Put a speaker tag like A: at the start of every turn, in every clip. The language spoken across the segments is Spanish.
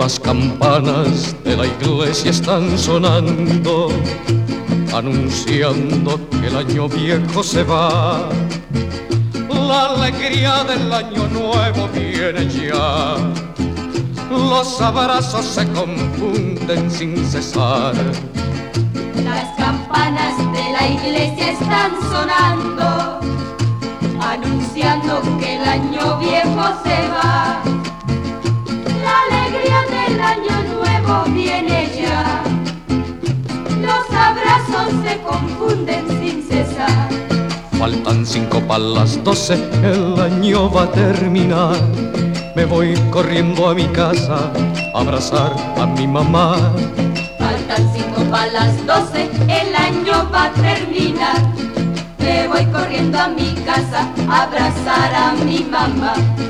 A: Las campanas de la iglesia están sonando, anunciando que el año viejo se va. La alegría del año nuevo viene ya. Los abrazos se confunden sin cesar.
B: Las campanas de la iglesia están sonando, anunciando que el año viejo se va. La alegría del año nuevo viene ya. Los abrazos se confunden sin cesar.
A: Faltan 5 para las 12, el año va a terminar. Me voy corriendo a mi casa a abrazar a mi mamá.
B: Faltan 5 para las 12, el año va a terminar. Me voy corriendo a mi casa a abrazar a mi mamá.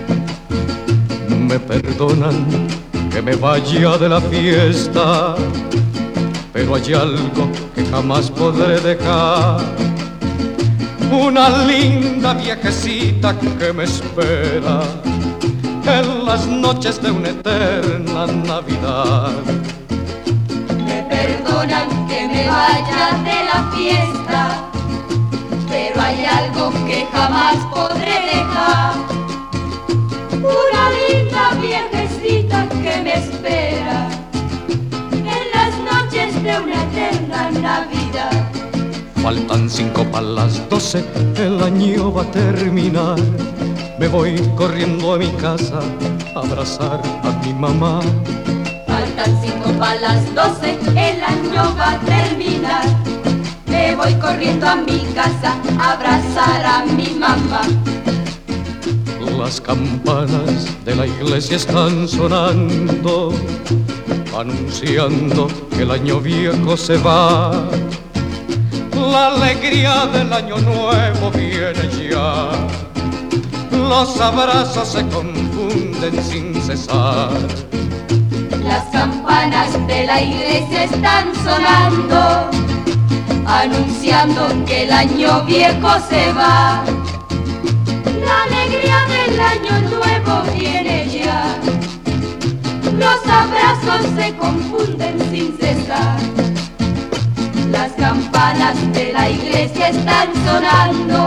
A: Me perdonan que me vaya de la fiesta, pero hay algo que jamás podré dejar. Una linda viejecita que me espera en las noches de una eterna Navidad.
B: Me perdonan que me vaya de la fiesta, pero hay algo que jamás podré dejar. Una linda viejecita que me espera en las noches de una eterna Navidad.
A: Faltan 5 para las 12, el año va a terminar. Me voy corriendo a mi casa a abrazar a mi mamá.
B: Faltan 5 para las 12, el año va a terminar. Me voy corriendo a mi casa a abrazar a mi mamá.
A: Las campanas de la iglesia están sonando, anunciando que el año viejo se va. La alegría del año nuevo viene ya. Los abrazos se confunden sin cesar.
B: Las campanas de la iglesia están sonando, anunciando que el año viejo se va. La alegría del año nuevo viene ya. Los abrazos se confunden sin cesar. Las campanas de la iglesia están sonando,